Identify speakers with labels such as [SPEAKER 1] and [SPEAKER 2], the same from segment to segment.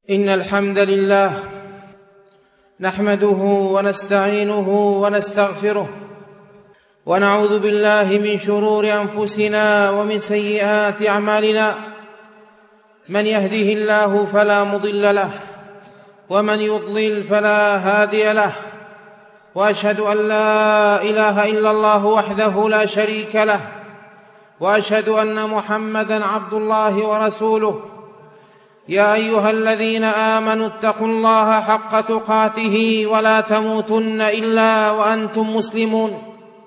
[SPEAKER 1] إن الحمد لله نحمده ونستعينه ونستغفره ونعوذ بالله من شرور أنفسنا ومن سيئات أعمالنا. من يهده الله فلا مضل له ومن يضلل فلا هادي له، وأشهد أن لا إله إلا الله وحده لا شريك له، وأشهد أن محمدًا عبد الله ورسوله. يا أيها الذين آمنوا اتقوا الله حق تقاته ولا تموتن إلا وأنتم مسلمون.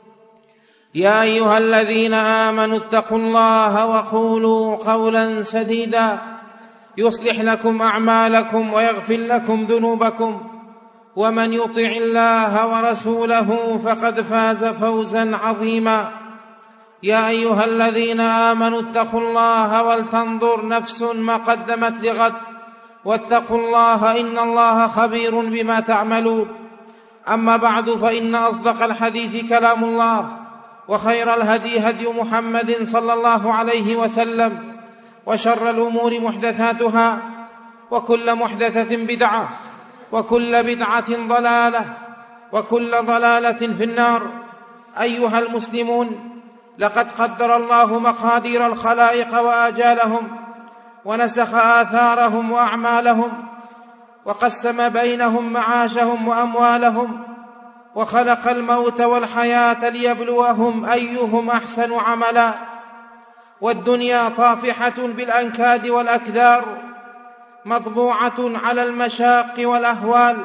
[SPEAKER 1] يا أيها الذين آمنوا اتقوا الله وقولوا قولا سديدا يصلح لكم أعمالكم ويغفر لكم ذنوبكم، ومن يطع الله ورسوله فقد فاز فوزا عظيما. يا أيها الذين آمنوا اتقوا الله ولتنظر نفس ما قدمت لغد، واتقوا الله إن الله خبير بما تعملون. أما بعد، فإن أصدق الحديث كلام الله، وخير الهدي هدي محمد صلى الله عليه وسلم، وشر الأمور محدثاتها، وكل محدثة بدعة، وكل بدعة ضلالة، وكل ضلالة في النار. أيها المسلمون، لقد قدر الله مقادير الخلائق وآجالهم، ونسخ آثارهم وأعمالهم، وقسم بينهم معاشهم وأموالهم، وخلق الموت والحياة ليبلوهم أيهم أحسن عملا. والدنيا طافحة بالأنكاد والأكدار، مطبوعة على المشاق والأهوال،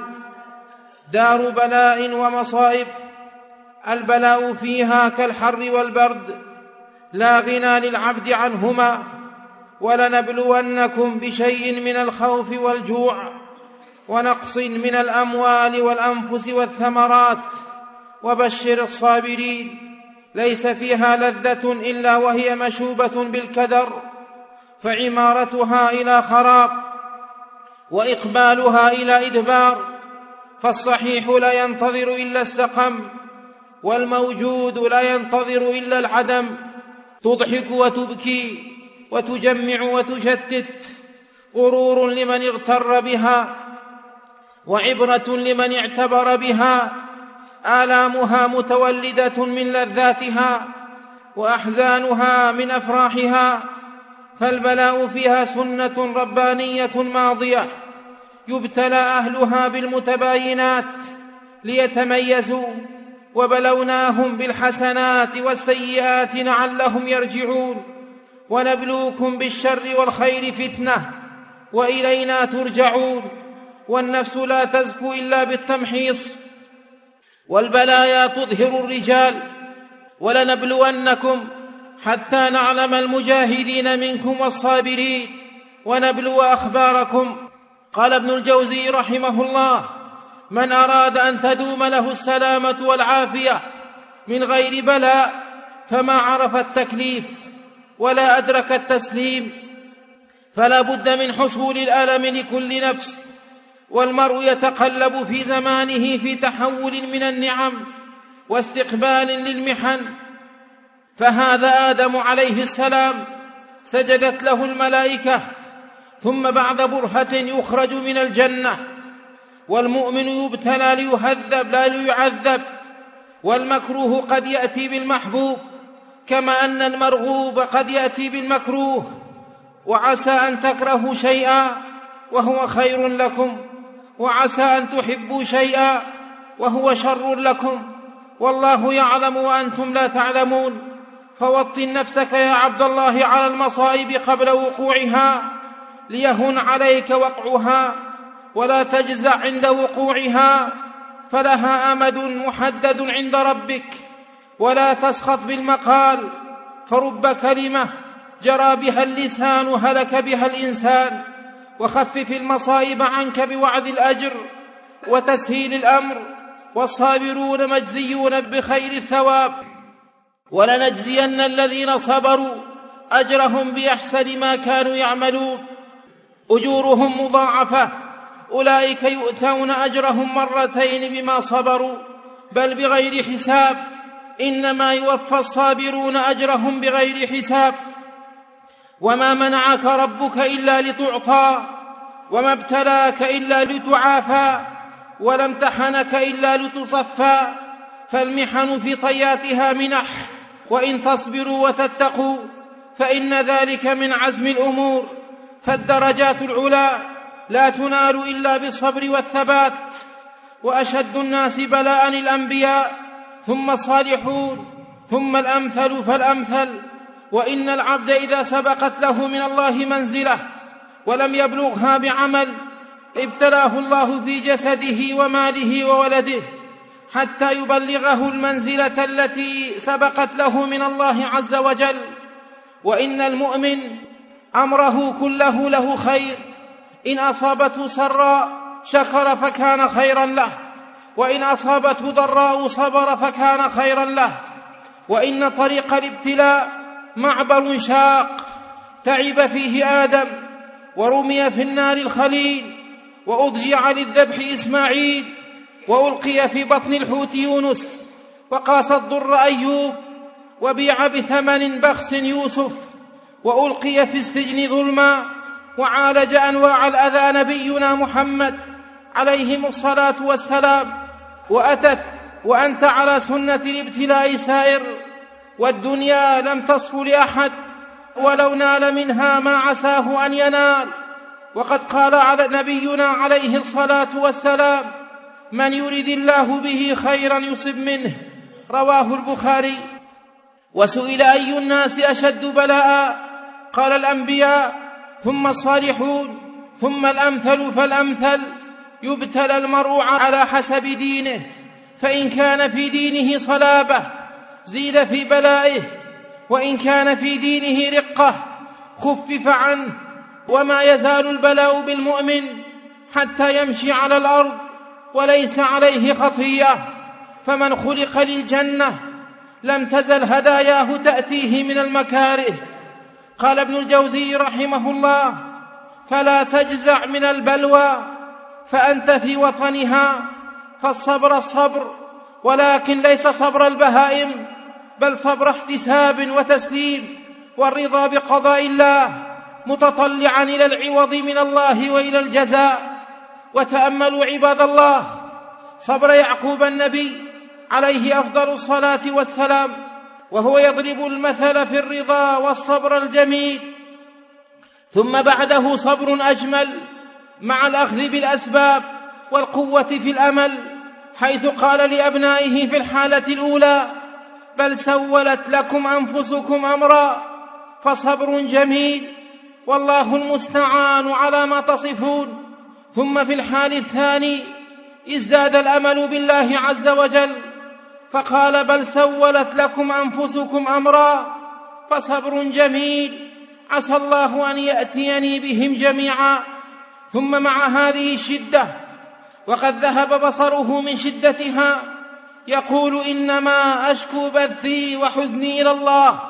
[SPEAKER 1] دار بلاء ومصائب. البلاء فيها كالحر والبرد، لا غنى للعبد عنهما. ولنبلونكم بشيء من الخوف والجوع، ونقص من الأموال والأنفس والثمرات، وبشر الصابرين. ليس فيها لذة إلا وهي مشوبة بالكدر، فعمارتها إلى خراب، وإقبالها إلى إدبار. فالصحيح لا ينتظر إلا السقم، والموجود لا ينتظر إلا العدم. تضحك وتبكي وتجمع وتشتت، غرور لمن اغتر بها، وعبرة لمن اعتبر بها. آلامها متولدة من لذاتها، وأحزانها من أفراحها. فالبلاء فيها سنة ربانية ماضية، يبتلى أهلها بالمتباينات ليتميزوا. وبلوناهم بالحسنات والسيئات لعلهم يرجعون. ونبلوكم بالشر والخير فتنة، وإلينا ترجعون. والنفس لا تزكو إلا بالتمحيص، والبلايا تظهر الرجال. ولنبلونكم حتى نعلم المجاهدين منكم والصابرين، ونبلو أخباركم. قال ابن الجوزي رحمه الله: من أراد أن تدوم له السلامة والعافية من غير بلاء، فما عرف التكليف ولا أدرك التسليم. فلا بد من حصول الألم لكل نفس، والمرء يتقلب في زمانه في تحول من النعم واستقبال للمحن. فهذا آدم عليه السلام سجدت له الملائكة، ثم بعد برهة يخرج من الجنة. والمؤمن يبتلى ليهذب لا ليعذب. والمكروه قد يأتي بالمحبوب، كما أن المرغوب قد يأتي بالمكروه. وعسى أن تكرهوا شيئا وهو خير لكم، وعسى أن تحبوا شيئا وهو شر لكم، والله يعلم وأنتم لا تعلمون. فوطن نفسك يا عبد الله على المصائب قبل وقوعها، ليهن عليك وقعها، ولا تجزع عند وقوعها، فلها أمد محدد عند ربك. ولا تسخط بالمقال، فرب كلمة جرى بها اللسان هلك بها الإنسان. وخفف المصائب عنك بوعد الأجر وتسهيل الأمر، والصابرون مجزيون بخير الثواب. ولنجزين الذين صبروا أجرهم بأحسن ما كانوا يعملون، أجورهم مضاعفة. أولئك يؤتون أجرهم مرتين بما صبروا، بل بغير حساب. إنما يوفى الصابرون أجرهم بغير حساب. وما منعك ربك إلا لتعطى، وما ابتلاك إلا لتعافى، ولا امتحنك إلا لتصفى، فالمحن في طياتها منح، وإن تصبروا وتتقوا فإن ذلك من عزم الأمور. فالدرجات العلى لا تنال إلا بالصبر والثبات. وأشد الناس بلاء الأنبياء، ثم الصالحون، ثم الأمثل فالأمثل. وإن العبد إذا سبقت له من الله منزلة ولم يبلغها بعمل ابتلاه الله في جسده وماله وولده حتى يبلغه المنزلة التي سبقت له من الله عز وجل. وإن المؤمن أمره كله له خير، إن أصابته سراء شكر فكان خيرا له، وإن أصابته ضراء صبر فكان خيرا له. وإن طريق الابتلاء معبر شاق تعب فيه آدم، ورمي في النار الخليل، وأضجع للذبح إسماعيل، وألقي في بطن الحوت يونس، وقاس الضر أيوب، وبيع بثمن بخس يوسف، وألقي في السجن ظلما، وعالج أنواع الأذى نبينا محمد عليهم الصلاة والسلام. وأتت وأنت على سنة الابتلاء سائر، والدنيا لم تصف لأحد، ولو نال منها ما عساه أن ينال. وقد قال على نبينا عليه الصلاة والسلام: من يرد الله به خيرا يصب منه، رواه البخاري. وسئل أي الناس أشد بلاء؟ قال الأنبياء، ثم الصالحون، ثم الأمثل فالأمثل. يبتلى المرء على حسب دينه، فإن كان في دينه صلابة زيد في بلائه، وإن كان في دينه رقة خفف عنه. وما يزال البلاء بالمؤمن حتى يمشي على الأرض وليس عليه خطيئة. فمن خلق للجنة لم تزل هداياه تأتيه من المكاره. قال ابن الجوزي رحمه الله: فلا تجزع من البلوى فأنت في وطنها، فالصبر الصبر، ولكن ليس صبر البهائم، بل صبر احتساب وتسليم والرضا بقضاء الله، متطلعا إلى العوض من الله وإلى الجزاء. وتأملوا عباد الله صبر يعقوب النبي عليه أفضل الصلاة والسلام، وهو يضرب المثل في الرضا والصبر الجميل. ثم بعده صبر أجمل مع الأخذ بالأسباب والقوة في الأمل، حيث قال لأبنائه في الحالة الأولى: بل سولت لكم أنفسكم أمرا فصبر جميل والله المستعان على ما تصفون. ثم في الحال الثاني ازداد الأمل بالله عز وجل، فقال: بل سولت لكم أنفسكم أمرا فصبر جميل عسى الله أن يأتيني بهم جميعا. ثم مع هذه الشدة وقد ذهب بصره من شدتها يقول: إنما أشكو بثي وحزني إلى الله،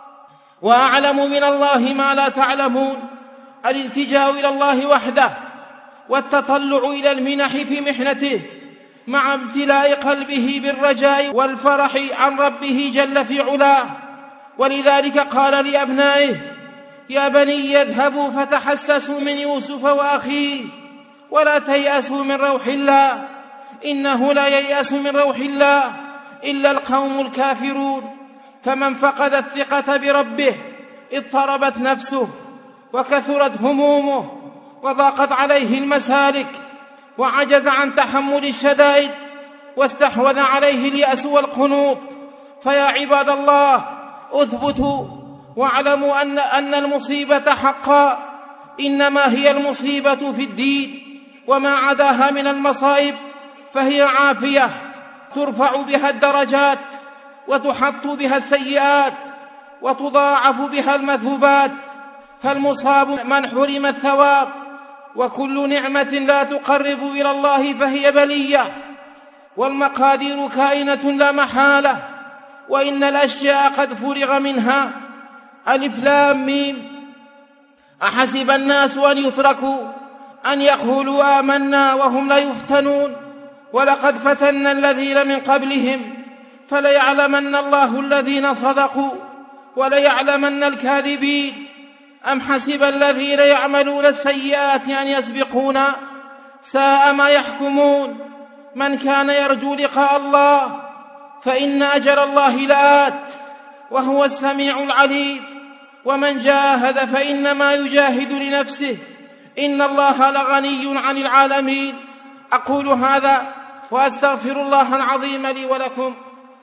[SPEAKER 1] وأعلم من الله ما لا تعلمون. الالتجاء إلى الله وحده والتطلع إلى المنح في محنته مع امتلاء قلبه بالرجاء والفرح عن ربه جل في علاه. ولذلك قال لأبنائه: يا بني اذهبوا فتحسسوا من يوسف وأخيه ولا تيأسوا من روح الله، إنه لا ييأس من روح الله إلا القوم الكافرون. فمن فقد الثقة بربه اضطربت نفسه وكثرت همومه وضاقت عليه المسالك وعجز عن تحمل الشدائد واستحوذ عليه اليأس والقنوط. فيا عباد الله اثبتوا واعلموا أن المصيبة حقا إنما هي المصيبة في الدين، وما عداها من المصائب فهي عافية ترفع بها الدرجات وتحط بها السيئات وتضاعف بها المثوبات. فالمصاب من حرم الثواب، وكل نعمة لا تقرب إلى الله فهي بلية، والمقادير كائنة لا محالة، وإن الأشياء قد فرغ منها. ألف لام ميم. أحسب الناس أن يتركوا أن يقولوا آمنا وهم لا يفتنون، ولقد فتنا الذين من قبلهم فليعلمن الله الذين صدقوا وليعلمن الكاذبين. أم حسب الذين يعملون السيئات أن يسبقونا ساء ما يحكمون. من كان يرجو لقاء الله فإن أجل الله لآت وهو السميع العليم، ومن جاهد فإنما يجاهد لنفسه، إن الله لغني عن العالمين. أقول هذا وأستغفر الله العظيم لي ولكم.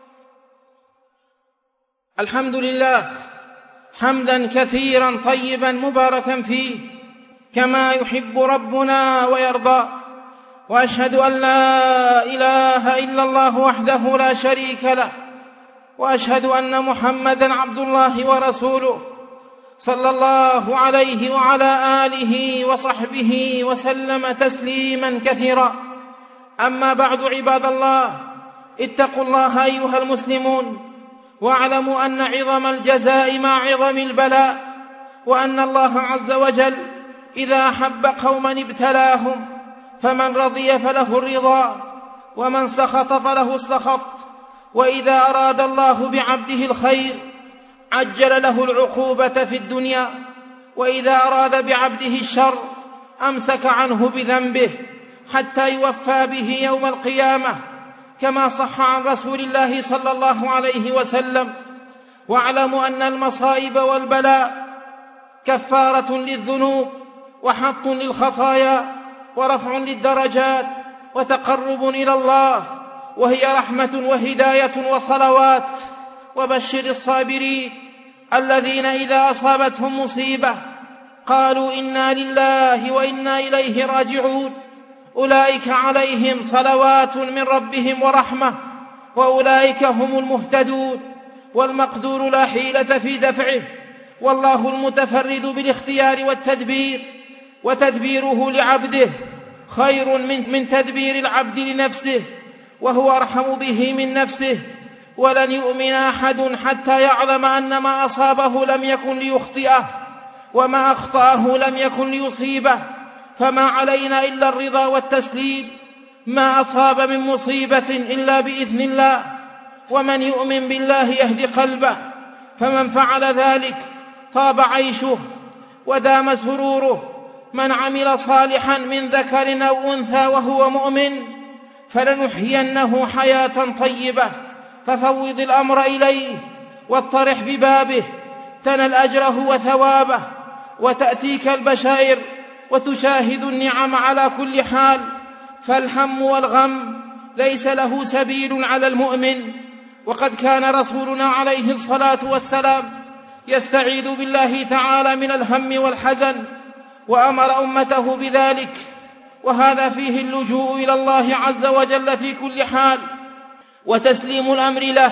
[SPEAKER 1] الحمد لله حمدا كثيرا طيبا مباركا فيه كما يحب ربنا ويرضى، وأشهد أن لا إله إلا الله وحده لا شريك له، وأشهد أن محمدا عبد الله ورسوله صلى الله عليه وعلى آله وصحبه وسلم تسليما كثيرا. أما بعد، عباد الله، اتقوا الله أيها المسلمون، واعلموا أن عظم الجزاء مع عظم البلاء، وأن الله عز وجل إذا أحب قوما ابتلاهم، فمن رضي فله الرضا، ومن سخط فله السخط. وإذا أراد الله بعبده الخير عجل له العقوبة في الدنيا، وإذا أراد بعبده الشر أمسك عنه بذنبه حتى يوفى به يوم القيامة، كما صح عن رسول الله صلى الله عليه وسلم. واعلموا أن المصائب والبلاء كفارة للذنوب، وحط للخطايا، ورفع للدرجات، وتقرب إلى الله، وهي رحمة وهداية وصلوات. وبشر الصابرين الذين إذا أصابتهم مصيبة قالوا إنا لله وإنا إليه راجعون، أولئك عليهم صلوات من ربهم ورحمة، وأولئك هم المهتدون. والمقدور لا حيلة في دفعه، والله المتفرد بالاختيار والتدبير، وتدبيره لعبده خير من تدبير العبد لنفسه، وهو أرحم به من نفسه. ولن يؤمن أحد حتى يعلم أن ما أصابه لم يكن ليخطئه، وما أخطأه لم يكن ليصيبه، فما علينا إلا الرضا والتسليم. ما أصاب من مصيبة إلا بإذن الله، ومن يؤمن بالله يهدي قلبه، فمن فعل ذلك طاب عيشه ودام سروره. من عمل صالحا من ذكر أو أنثى وهو مؤمن فلنحيينه حياة طيبة، ففوض الأمر إليه واطرح ببابه، تنل أجره وثوابه، وتأتيك البشائر وتشاهد النعم على كل حال. فالهم والغم ليس له سبيل على المؤمن. وقد كان رسولنا عليه الصلاة والسلام يستعيذ بالله تعالى من الهم والحزن، وأمر أمته بذلك، وهذا فيه اللجوء إلى الله عز وجل في كل حال، وتسليم الأمر له،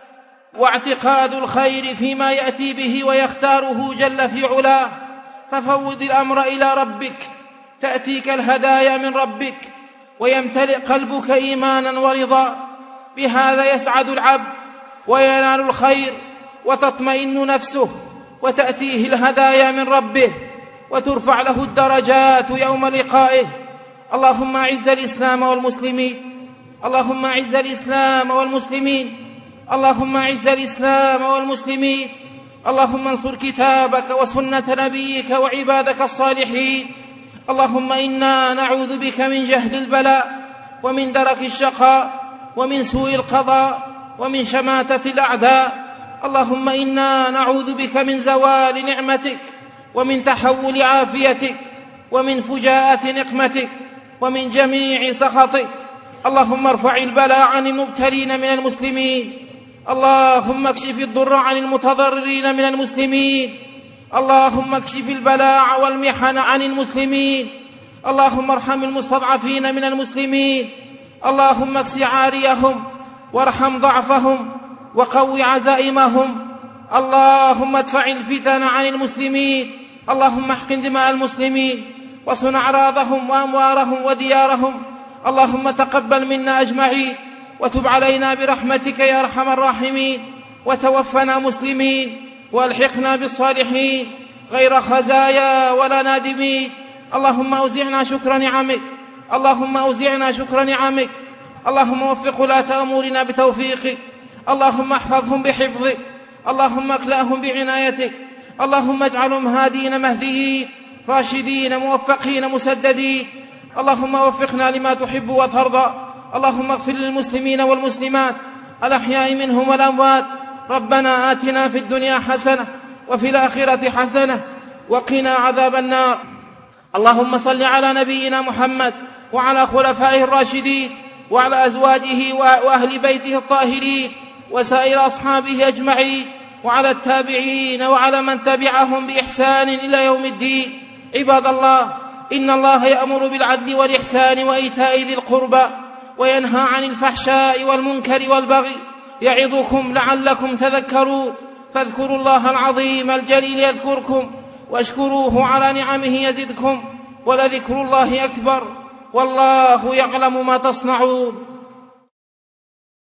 [SPEAKER 1] واعتقاد الخير فيما يأتي به ويختاره جل في علاه. ففوض الأمر إلى ربك تأتيك الهدايا من ربك، ويمتلئ قلبك إيمانا ورضا. بهذا يسعد العبد وينال الخير، وتطمئن نفسه، وتأتيه الهدايا من ربه، وترفع له الدرجات يوم لقائه. اللهم أعز الإسلام والمسلمين، اللهم أعز الإسلام والمسلمين، اللهم أعز الإسلام والمسلمين. اللهم انصر كتابك وسنة نبيك وعبادك الصالحين. اللهم إنا نعوذ بك من جهد البلاء، ومن درك الشقاء، ومن سوء القضاء، ومن شماتة الأعداء. اللهم إنا نعوذ بك من زوال نعمتك، ومن تحول عافيتك، ومن فجاءة نقمتك، ومن جميع سخطك. اللهم ارفع البلاء عن المبتلين من المسلمين، اللهم اكشف الضر عن المتضررين من المسلمين، اللهم اكشف البلاء والمحن عن المسلمين، اللهم ارحم المستضعفين من المسلمين، اللهم اكس عاريهم، وارحم ضعفهم، وقو عزائمهم. اللهم ادفع الفتن عن المسلمين، اللهم احقن دماء المسلمين، وصن أعراضهم وأموالهم وديارهم. اللهم تقبل منا أجمعين، وتب علينا برحمتك يا أرحم الراحمين، وتوفنا مسلمين، والحقنا بالصالحين غير خزايا ولا نادمين. اللهم أوزعنا شكر نعمك، اللهم أوزعنا شكر نعمك. اللهم وفق ولاة أمورنا بتوفيقك، اللهم احفظهم بحفظك، اللهم اكلأهم بعنايتك، اللهم اجعلهم هادين مهديين راشدين موفقين مسددين. اللهم وفقنا لما تحب وترضى. اللهم اغفر للمسلمين والمسلمات الأحياء منهم والأموات. ربنا آتنا في الدنيا حسنة وفي الآخرة حسنة وقنا عذاب النار. اللهم صل على نبينا محمد وعلى خلفائه الراشدين وعلى أزواجه وأهل بيته الطاهرين وسائر أصحابه أجمعين وعلى التابعين وعلى من تبعهم بإحسان إلى يوم الدين. عباد الله، إن الله يأمر بالعدل والإحسان وإيتاء ذي القربى وينهى عن الفحشاء والمنكر والبغي يعظكم لعلكم تذكرون. فاذكروا الله العظيم الجليل يذكركم واشكروه على نعمه يزدكم ولذكر الله أكبر والله يعلم ما تصنعون.